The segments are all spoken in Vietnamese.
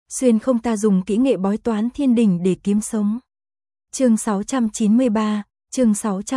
xuyên không ta dùng kỹ nghệ bói toán thiên đình để kiếm sống. Chương 693, chương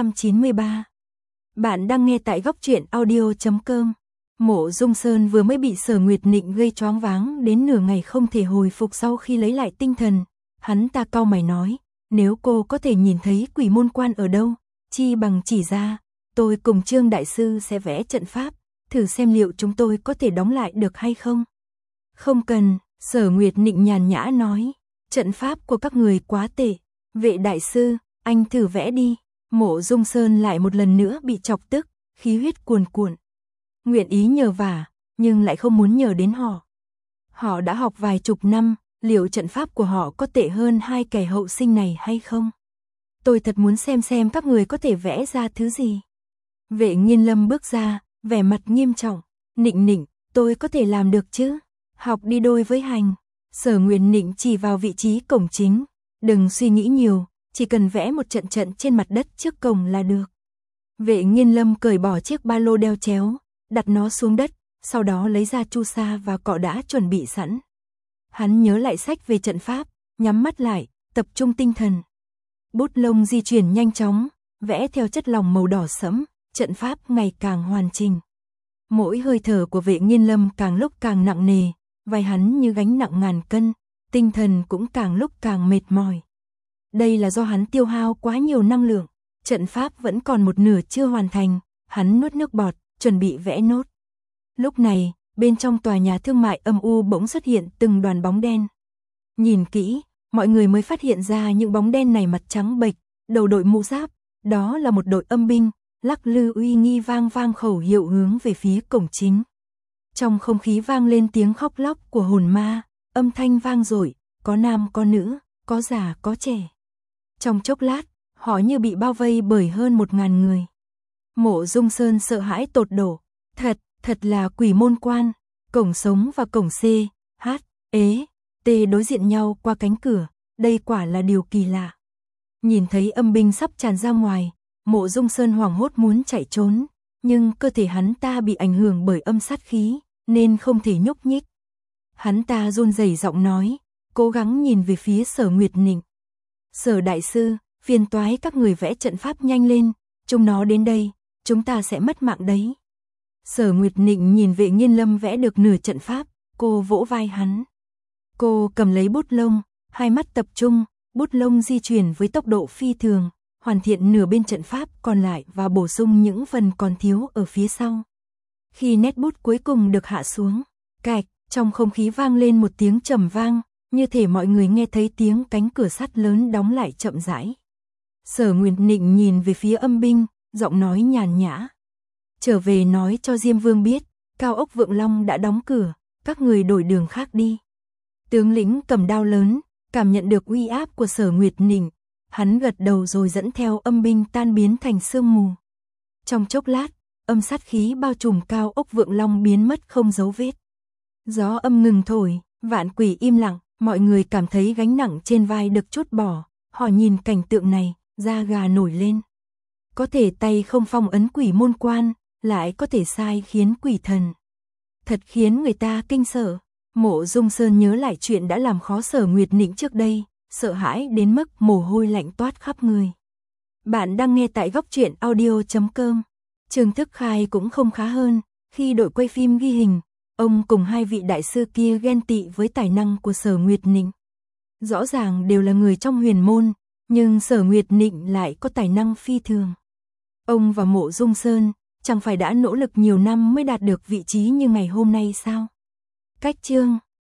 693. Bạn đang nghe tại góc truyện audio.com. Mộ Dung Sơn vừa mới bị Sở Nguyệt Nịnh gây choáng váng đến nửa ngày không thể hồi phục sau khi lấy lại tinh thần. Hắn ta cau mày nói, nếu cô có thể nhìn thấy quỷ môn quan ở đâu, chi bằng chỉ ra, tôi cùng Trương Đại Sư sẽ vẽ trận pháp, thử xem liệu chúng tôi có thể đóng lại được hay không. Không cần, Sở Nguyệt Nịnh nhàn nhã nói, trận pháp của các người quá tệ, Vệ Đại Sư, anh thử vẽ đi. Mộ Dung Sơn lại một lần nữa bị chọc tức, khí huyết cuồn cuộn. Nguyện ý nhờ vả, nhưng lại không muốn nhờ đến họ. Họ đã học vài chục năm, liệu trận pháp của họ có tệ hơn hai kẻ hậu sinh này hay không? Tôi thật muốn xem các người có thể vẽ ra thứ gì. Vệ Nghiên Lâm bước ra, vẻ mặt nghiêm trọng. Nịnh Nịnh, tôi có thể làm được chứ? Học đi đôi với hành. Sở Nguyệt Nịnh chỉ vào vị trí cổng chính. Đừng suy nghĩ nhiều, chỉ cần vẽ một trận trên mặt đất trước cổng là được. Vệ Nghiên Lâm cởi bỏ chiếc ba lô đeo chéo, đặt nó xuống đất, sau đó lấy ra chu sa và cọ đã chuẩn bị sẵn. Hắn nhớ lại sách về trận pháp, nhắm mắt lại, tập trung tinh thần. Bút lông di chuyển nhanh chóng, vẽ theo chất lỏng màu đỏ sẫm, trận pháp ngày càng hoàn chỉnh. Mỗi hơi thở của Vệ Nghiên Lâm càng lúc càng nặng nề, vai hắn như gánh nặng ngàn cân, tinh thần cũng càng lúc càng mệt mỏi. Đây là do hắn tiêu hao quá nhiều năng lượng, trận pháp vẫn còn một nửa chưa hoàn thành, hắn nuốt nước bọt, chuẩn bị vẽ nốt. Lúc này, bên trong tòa nhà thương mại âm u bỗng xuất hiện từng đoàn bóng đen. Nhìn kỹ, mọi người mới phát hiện ra những bóng đen này mặt trắng bệch, đầu đội mũ giáp, đó là một đội âm binh, lắc lư uy nghi vang khẩu hiệu hướng về phía cổng chính. Trong không khí vang lên tiếng khóc lóc của hồn ma, âm thanh vang dội, có nam có nữ, có già có trẻ. Trong chốc lát, họ như bị bao vây bởi hơn 1000 người. Mộ Dung Sơn sợ hãi tột đổ, thật là quỷ môn quan, cổng sống và cổng C, H, E, T đối diện nhau qua cánh cửa, đây quả là điều kỳ lạ. Nhìn thấy âm binh sắp tràn ra ngoài, Mộ Dung Sơn hoảng hốt muốn chạy trốn, nhưng cơ thể hắn ta bị ảnh hưởng bởi âm sát khí, nên không thể nhúc nhích. Hắn ta run rẩy giọng nói, cố gắng nhìn về phía Sở Nguyệt Nịnh. Sở Đại Sư, phiền toái các người vẽ trận pháp nhanh lên, chúng nó đến đây, chúng ta sẽ mất mạng đấy. Sở Nguyệt Nịnh nhìn Vệ Nghiên Lâm vẽ được nửa trận pháp, cô vỗ vai hắn. Cô cầm lấy bút lông, hai mắt tập trung, bút lông di chuyển với tốc độ phi thường, hoàn thiện nửa bên trận pháp còn lại và bổ sung những phần còn thiếu ở phía sau. Khi nét bút cuối cùng được hạ xuống, cạch, trong không khí vang lên một tiếng trầm vang, như thể mọi người nghe thấy tiếng cánh cửa sắt lớn đóng lại chậm rãi. Sở Nguyệt Nịnh nhìn về phía âm binh, giọng nói nhàn nhã. Trở về nói cho Diêm Vương biết, Cao ốc Vượng Long đã đóng cửa, các người đổi đường khác đi. Tướng lĩnh cầm đao lớn, cảm nhận được uy áp của Sở Nguyệt Nịnh, hắn gật đầu rồi dẫn theo âm binh tan biến thành sương mù. Trong chốc lát, âm sát khí bao trùm Cao ốc Vượng Long biến mất không dấu vết. Gió âm ngừng thổi, vạn quỷ im lặng, mọi người cảm thấy gánh nặng trên vai được trút bỏ, họ nhìn cảnh tượng này, da gà nổi lên. Có thể tay không phong ấn quỷ môn quan, lại có thể sai khiến quỷ thần. Thật khiến người ta kinh sợ. Mộ Dung Sơn nhớ lại chuyện đã làm khó Sở Nguyệt Nịnh trước đây, sợ hãi đến mức mồ hôi lạnh toát khắp người. Bạn đang nghe tại góc truyện audio.com. Trương Thức Khai cũng không khá hơn, khi đội quay phim ghi hình, ông cùng hai vị đại sư kia ghen tị với tài năng của Sở Nguyệt Nịnh. Rõ ràng đều là người trong huyền môn, nhưng Sở Nguyệt Nịnh lại có tài năng phi thường. Ông và Mộ Dung Sơn chẳng phải đã nỗ lực nhiều năm mới đạt được vị trí như ngày hôm nay sao? Cách chương